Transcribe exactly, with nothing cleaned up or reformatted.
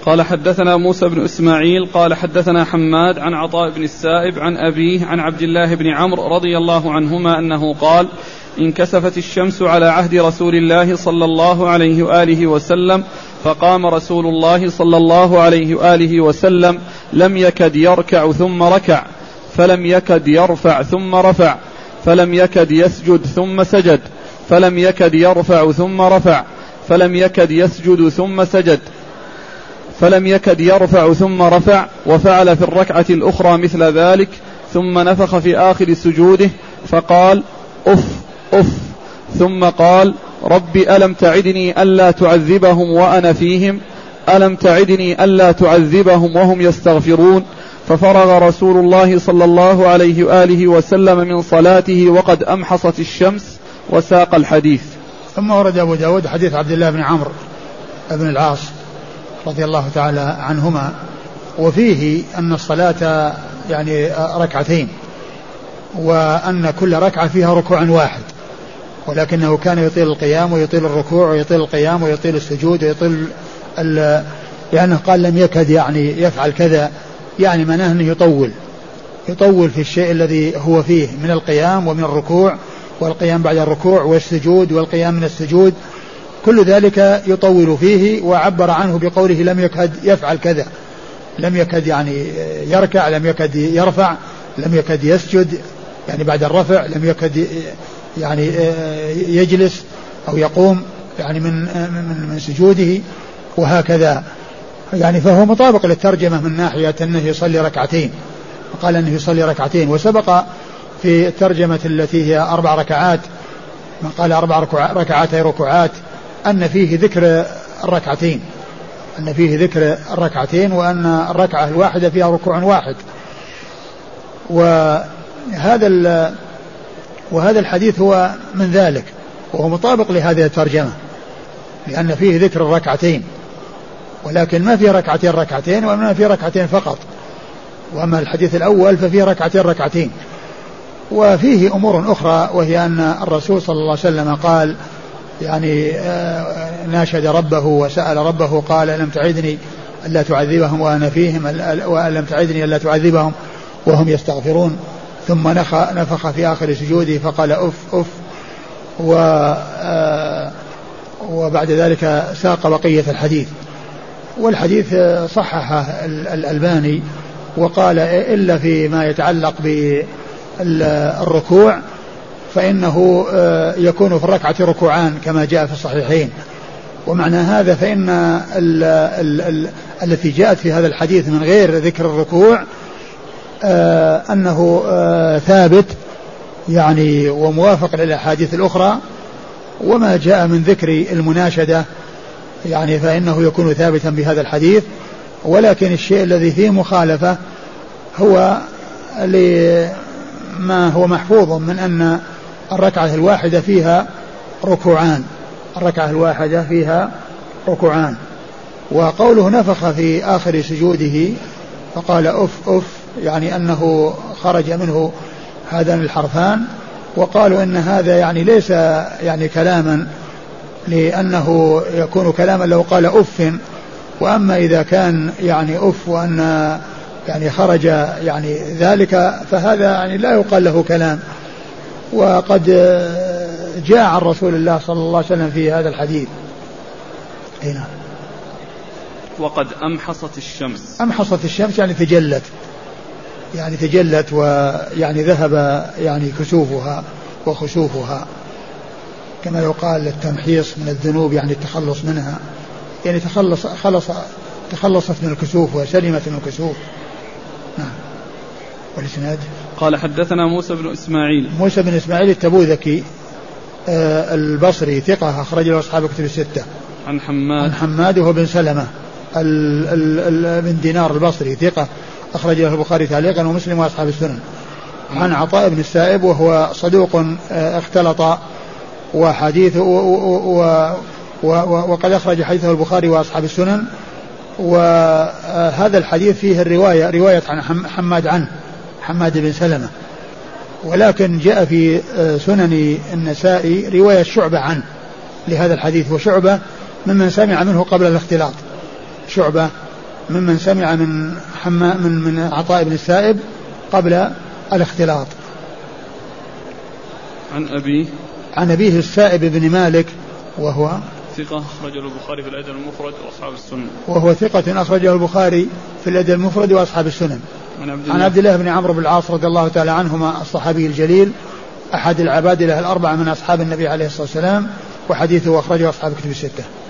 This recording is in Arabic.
قال حدثنا موسى بن إسماعيل قال حدثنا حماد عن عطاء بن السائب عن أبيه عن عبد الله بن عمرو رضي الله عنهما أنه قال انكسفت الشمس على عهد رسول الله صلى الله عليه وآله وسلم فقام رسول الله صلى الله عليه وآله وسلم لم يكد يركع ثم ركع فلم يكد يرفع ثم رفع فلم يكد يسجد ثم سجد فلم يكد يرفع ثم رفع فلم يكد يسجد ثم سجد فلم يكد يرفع ثم رفع وفعل في الركعة الأخرى مثل ذلك ثم نفخ في آخر سجوده فقال أف أف ثم قال رب ألم تعدني ألا تعذبهم وأنا فيهم ألم تعدني ألا تعذبهم وهم يستغفرون ففرغ رسول الله صلى الله عليه وآله وسلم من صلاته وقد أمحصت الشمس وساق الحديث. ثم ورد أبو داود حديث عبد الله بن عمرو بن العاص رضي الله تعالى عنهما وفيه أن الصلاة يعني ركعتين وأن كل ركعة فيها ركوع واحد ولكنه كان يطيل القيام ويطيل الركوع ويطيل القيام ويطيل السجود ويطيل لأنه يعني قال لم يكد يعني يفعل كذا يعني معناه أنه يطول يطول في الشيء الذي هو فيه من القيام ومن الركوع والقيام بعد الركوع والسجود والقيام من السجود كل ذلك يطول فيه وعبر عنه بقوله لم يكد يفعل كذا لم يكد يعني يركع لم يكد يرفع لم يكد يسجد يعني بعد الرفع لم يكد يعني يجلس أو يقوم يعني من من من سجوده وهكذا يعني فهو مطابق للترجمة من ناحية أنه يصلي ركعتين قال أنه يصلي ركعتين وسبق في الترجمة التي هي أربع ركعات من قال أربع ركعات أي ركعات أن فيه ذكر الركعتين أن فيه ذكر الركعتين وأن الركعة الواحدة فيها ركوع واحد وهذا وهذا الحديث هو من ذلك وهو مطابق لهذه الترجمة لأن فيه ذكر الركعتين ولكن ما فيه ركعتين ركعتين وما فيه ركعتين فقط وأما الحديث الأول ففيه ركعتين ركعتين وفيه أمور أخرى وهي أن الرسول صلى الله عليه وسلم قال يعني ناشد ربه وسأل ربه قال ألم تعدني ألا تعذبهم وأنا فيهم وألم تعدني ألا تعذبهم وهم يستغفرون ثم نفخ في آخر سجوده فقال أف أف وبعد ذلك ساق بقية الحديث والحديث صححه الألباني وقال إلا فيما يتعلق بالركوع فإنه يكون في الركعة ركوعان كما جاء في الصحيحين ومعنى هذا فإن ال ال ال التي جاءت في هذا الحديث من غير ذكر الركوع أنه ثابت يعني وموافق للأحاديث الأخرى وما جاء من ذكر المناشدة يعني فإنه يكون ثابتا بهذا الحديث ولكن الشيء الذي فيه مخالفة هو لما هو محفوظ من أن الركعة الواحدة فيها ركوعان الركعة الواحدة فيها ركوعان وقوله نفخ في آخر سجوده فقال أف أف يعني أنه خرج منه هذان الحرفان وقالوا إن هذا يعني ليس يعني كلاما لأنه يكون كلاما لو قال أف وأما إذا كان يعني أف وأن يعني خرج يعني ذلك فهذا يعني لا يقال له كلام وقد جاء عن رسول الله صلى الله عليه وسلم في هذا الحديث هنا وقد أمحصت الشمس أمحصت الشمس يعني تجلت يعني تجلت ويعني ذهب يعني كسوفها وخسوفها كما يقال التمحيص من الذنوب يعني التخلص منها يعني تخلص خلص تخلصت من الكسوف وسلمت من الكسوف. نعم. والإسناد قال حدثنا موسى بن إسماعيل موسى بن إسماعيل التبوذكي آه البصري ثقة أخرج له أصحاب كتب الستة. عن حماد عن حماد وهو بن سلمة ال ال ال بن دينار البصري ثقة أخرج له البخاري تعليقا ومسلم وأصحاب السنن. عن عطاء بن السائب وهو صدوق آه اختلط وحديثه وقد أخرج حديثه البخاري وأصحاب السنن وهذا الحديث فيه الرواية رواية عن حماد عنه حماد بن سلمة ولكن جاء في سنن النسائي رواية شعبة عنه لهذا الحديث وشعبة ممن سمع منه قبل الاختلاط شعبة ممن سمع من حما من من عطاء بن السائب قبل الاختلاط. عن أبيه عن أبيه السائب بن مالك وهو ثقة أخرجه البخاري في الأدب المفرد وأصحاب السنن. وهو ثقة أخرجه البخاري في الأدب المفرد وأصحاب السنن. عن عبد الله بن عمرو بن العاص رضي الله تعالى عنهما الصحابي الجليل أحد العبادلة الأربعة من أصحاب النبي عليه الصلاة والسلام، وحديثه أخرجه أصحاب كتب الستة.